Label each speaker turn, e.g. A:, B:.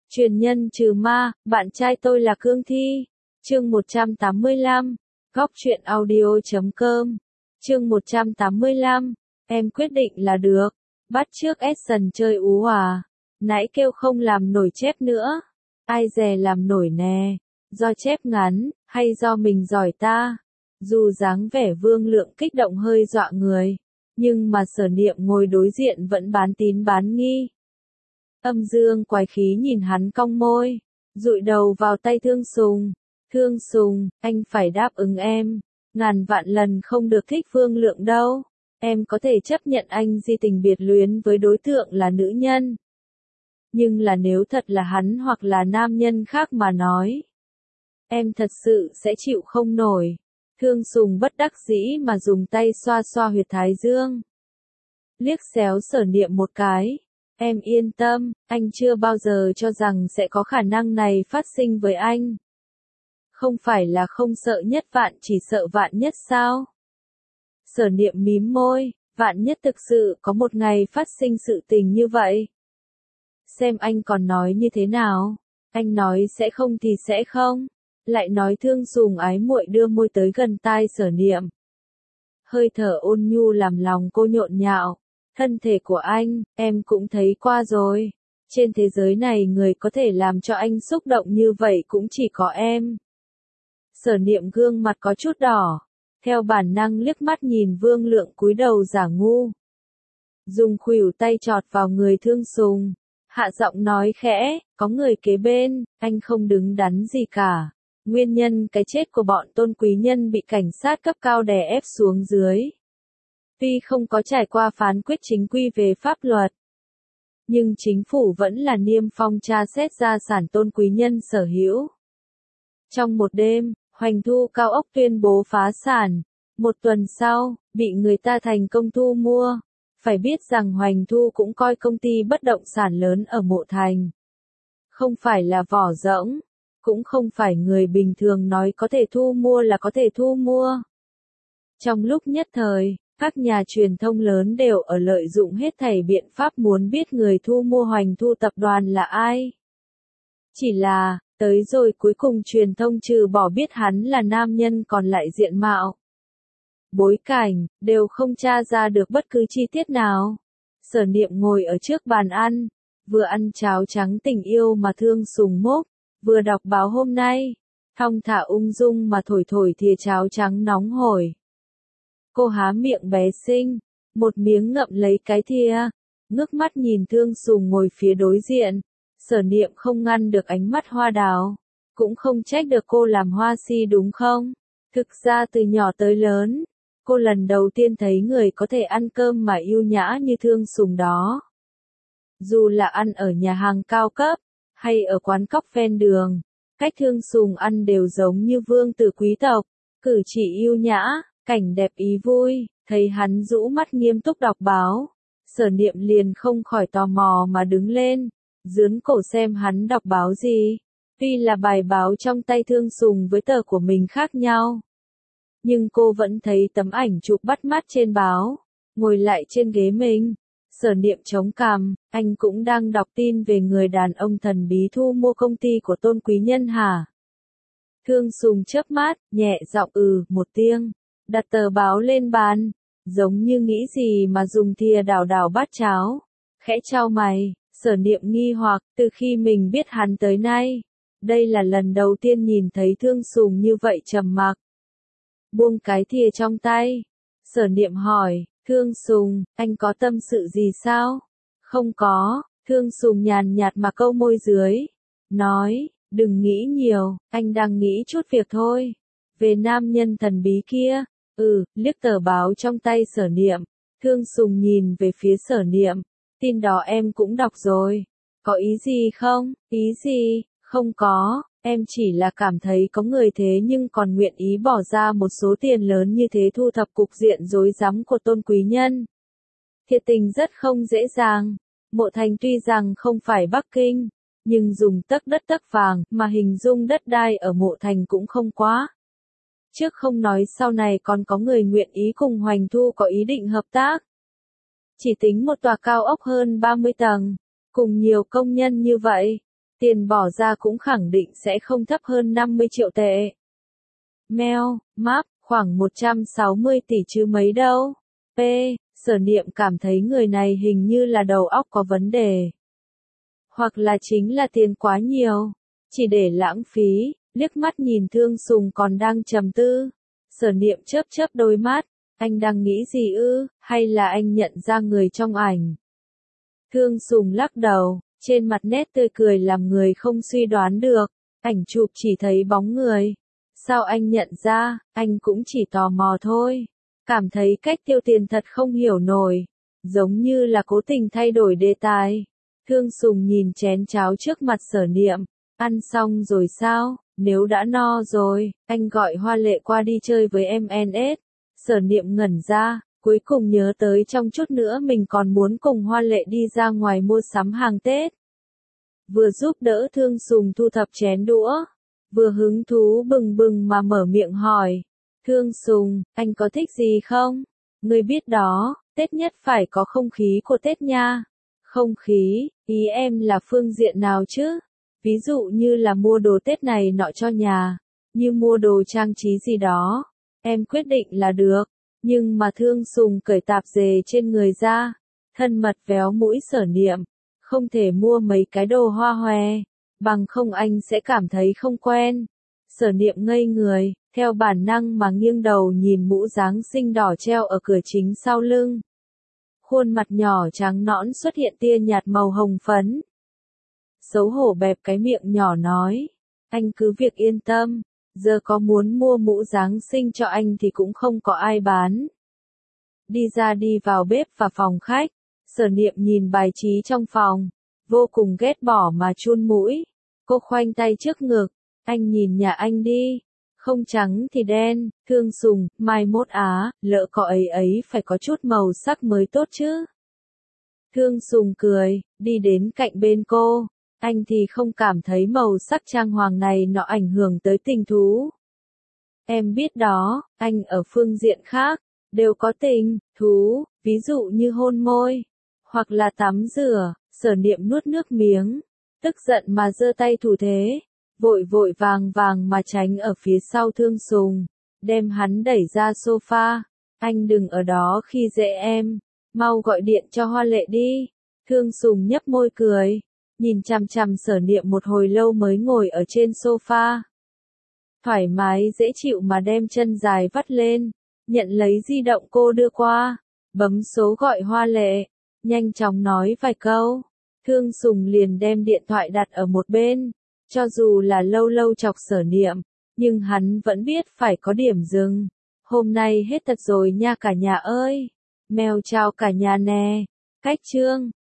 A: Truyền nhân trừ ma, bạn trai tôi là Cương Thi. Chương 185. Góc truyện audio.com. Chương 185. Em quyết định là được. Bắt trước Edson chơi ú à. Nãy kêu không làm nổi chép nữa. Ai dè làm nổi nè. Do chép ngắn, hay do mình giỏi ta. Dù dáng vẻ Vương Lượng kích động hơi dọa người. Nhưng mà Sở Niệm ngồi đối diện vẫn bán tín bán nghi. Âm Dương quái khí nhìn hắn cong môi, dụi đầu vào tay Thương Sùng. Thương Sùng, anh phải đáp ứng em. Ngàn vạn lần không được thích Vương Lượng đâu. Em có thể chấp nhận anh di tình biệt luyến với đối tượng là nữ nhân. Nhưng là nếu thật là hắn hoặc là nam nhân khác mà nói. Em thật sự sẽ chịu không nổi. Thương Sùng bất đắc dĩ mà dùng tay xoa xoa huyệt thái dương. Liếc xéo Sở Niệm một cái. Em yên tâm, anh chưa bao giờ cho rằng sẽ có khả năng này phát sinh với anh. Không phải là không sợ nhất vạn chỉ sợ vạn nhất sao? Sở Niệm mím môi, vạn nhất thực sự có một ngày phát sinh sự tình như vậy. Xem anh còn nói như thế nào? Anh nói sẽ không thì sẽ không. Lại nói Thương Sùng ái muội đưa môi tới gần tai Sở Niệm. Hơi thở ôn nhu làm lòng cô nhộn nhạo. Thân thể của anh, em cũng thấy qua rồi. Trên thế giới này người có thể làm cho anh xúc động như vậy cũng chỉ có em. Sở Niệm gương mặt có chút đỏ. Theo bản năng liếc mắt nhìn Vương Lượng cúi đầu giả ngu. Dùng khuỷu tay chọt vào người Thương Sùng. Hạ giọng nói khẽ, có người kế bên, anh không đứng đắn gì cả. Nguyên nhân cái chết của bọn Tôn quý nhân bị cảnh sát cấp cao đè ép xuống dưới. Tuy không có trải qua phán quyết chính quy về pháp luật, nhưng chính phủ vẫn là niêm phong tra xét gia sản tôn quý nhân sở hữu. Trong một đêm, Hoành Thu cao ốc tuyên bố phá sản. Một tuần sau, bị người ta thành công thu mua. Phải biết rằng Hoành Thu cũng coi công ty bất động sản lớn ở Mộ Thành. Không phải là vỏ rỗng, cũng không phải người bình thường nói có thể thu mua là có thể thu mua. Trong lúc nhất thời, các nhà truyền thông lớn đều ở lợi dụng hết thảy biện pháp muốn biết người thu mua Hoành Thu tập đoàn là ai. Chỉ là, tới rồi cuối cùng truyền thông trừ bỏ biết hắn là nam nhân còn lại diện mạo. Bối cảnh, đều không tra ra được bất cứ chi tiết nào. Sở Niệm ngồi ở trước bàn ăn, vừa ăn cháo trắng tình yêu mà Thương Sùng múc, vừa đọc báo hôm nay, thong thả ung dung mà thổi thổi thìa cháo trắng nóng hổi. Cô há miệng bé xinh, một miếng ngậm lấy cái thìa, ngước mắt nhìn Thương Sùng ngồi phía đối diện. Sở Niệm không ngăn được ánh mắt hoa đào, cũng không trách được cô làm hoa si đúng không? Thực ra từ nhỏ tới lớn, cô lần đầu tiên thấy người có thể ăn cơm mà yêu nhã như Thương Sùng đó. Dù là ăn ở nhà hàng cao cấp, hay ở quán cóc ven đường, cách Thương Sùng ăn đều giống như vương tử quý tộc, cử chỉ yêu nhã, cảnh đẹp ý vui. Thấy hắn rũ mắt nghiêm túc đọc báo, Sở Niệm liền không khỏi tò mò mà đứng lên, dướn cổ xem hắn đọc báo gì. Tuy là bài báo trong tay Thương Sùng với tờ của mình khác nhau, nhưng cô vẫn thấy tấm ảnh chụp bắt mắt trên báo. Ngồi lại trên ghế mình, Sở Niệm chống cằm, anh cũng đang đọc tin về người đàn ông thần bí thu mua công ty của Tôn quý nhân hả? Thương Sùng chớp mắt, nhẹ giọng một tiếng, đặt tờ báo lên bàn, giống như nghĩ gì mà dùng thìa đảo đảo bát cháo. Khẽ chau mày, Sở Niệm nghi hoặc, từ khi mình biết hắn tới nay, đây là lần đầu tiên nhìn thấy Thương Sùng như vậy trầm mặc. Buông cái thìa trong tay, Sở Niệm hỏi, Thương Sùng, anh có tâm sự gì sao? Không có, Thương Sùng nhàn nhạt mà câu môi dưới, nói, đừng nghĩ nhiều, anh đang nghĩ chút việc thôi. Về nam nhân thần bí kia, liếc tờ báo trong tay Sở Niệm, Thương Sùng nhìn về phía Sở Niệm, tin đó em cũng đọc rồi. Có ý gì không? Ý gì? Không có, em chỉ là cảm thấy có người thế nhưng còn nguyện ý bỏ ra một số tiền lớn như thế thu thập cục diện rối rắm của Tôn quý nhân. Thiệt tình rất không dễ dàng. Mộ Thành tuy rằng không phải Bắc Kinh, nhưng dùng tấc đất tấc vàng mà hình dung đất đai ở Mộ Thành cũng không quá. Trước không nói sau này còn có người nguyện ý cùng Hoành Thu có ý định hợp tác. Chỉ tính một tòa cao ốc hơn 30 tầng, cùng nhiều công nhân như vậy, Tiền bỏ ra cũng khẳng định sẽ không thấp hơn 50 triệu tệ. Meo, Map, khoảng 160 tỷ chứ mấy đâu. P. Sở Niệm cảm thấy người này hình như là đầu óc có vấn đề. Hoặc là chính là tiền quá nhiều. Chỉ để lãng phí, liếc mắt nhìn Thương Sùng còn đang trầm tư. Sở Niệm chớp chớp đôi mắt. Anh đang nghĩ gì ư, hay là anh nhận ra người trong ảnh? Thương Sùng lắc đầu, trên mặt nét tươi cười làm người không suy đoán được. Ảnh chụp chỉ thấy bóng người. Sao anh nhận ra, anh cũng chỉ tò mò thôi. Cảm thấy cách tiêu tiền thật không hiểu nổi. Giống như là cố tình thay đổi đề tài. Thương Sùng nhìn chén cháo trước mặt Sở Niệm. Ăn xong rồi sao? Nếu đã no rồi, anh gọi Hoa Lệ qua đi chơi với em NS. Sở Niệm ngẩn ra, cuối cùng nhớ tới trong chút nữa mình còn muốn cùng Hoa Lệ đi ra ngoài mua sắm hàng Tết. Vừa giúp đỡ Thương Sùng thu thập chén đũa, vừa hứng thú bừng bừng mà mở miệng hỏi. Thương Sùng, anh có thích gì không? Ngươi biết đó, Tết nhất phải có không khí của Tết nha. Không khí, ý em là phương diện nào chứ? Ví dụ như là mua đồ Tết này nọ cho nhà, như mua đồ trang trí gì đó. Em quyết định là được. Nhưng mà Thương Sùng cởi tạp dề trên người ra, thân mật véo mũi Sở Niệm. Không thể mua mấy cái đồ hoa hòe, bằng không anh sẽ cảm thấy không quen. Sở Niệm ngây người, theo bản năng mà nghiêng đầu nhìn mũ Giáng sinh đỏ treo ở cửa chính sau lưng. Khuôn mặt nhỏ trắng nõn xuất hiện tia nhạt màu hồng phấn. Xấu hổ bẹp cái miệng nhỏ nói, anh cứ việc yên tâm, giờ có muốn mua mũ Giáng sinh cho anh thì cũng không có ai bán. Đi ra đi vào bếp và phòng khách, Sở Niệm nhìn bài trí trong phòng, vô cùng ghét bỏ mà chun mũi. Cô khoanh tay trước ngực, anh nhìn nhà anh đi, không trắng thì đen. Thương Sùng, mai mốt á, lỡ có ấy phải có chút màu sắc mới tốt chứ. Thương Sùng cười, đi đến cạnh bên cô. Anh thì không cảm thấy màu sắc trang hoàng này nó ảnh hưởng tới tình thú. Em biết đó, anh ở phương diện khác, đều có tình, thú, ví dụ như hôn môi, hoặc là tắm rửa. Sở Niệm nuốt nước miếng, tức giận mà giơ tay thủ thế, vội vội vàng vàng mà tránh ở phía sau Thương Sùng, đem hắn đẩy ra sofa. Anh đừng ở đó khi dễ em, mau gọi điện cho Hoa Lệ đi. Thương Sùng nhấp môi cười, nhìn chằm chằm Sở Niệm một hồi lâu mới ngồi ở trên sofa. Thoải mái dễ chịu mà đem chân dài vắt lên, nhận lấy di động cô đưa qua, bấm số gọi Hoa Lệ, nhanh chóng nói vài câu. Thương Sùng liền đem điện thoại đặt ở một bên, cho dù là lâu lâu chọc Sở Niệm, nhưng hắn vẫn biết phải có điểm dừng. Hôm nay hết thật rồi nha cả nhà ơi. Mèo chào cả nhà nè. Cách chương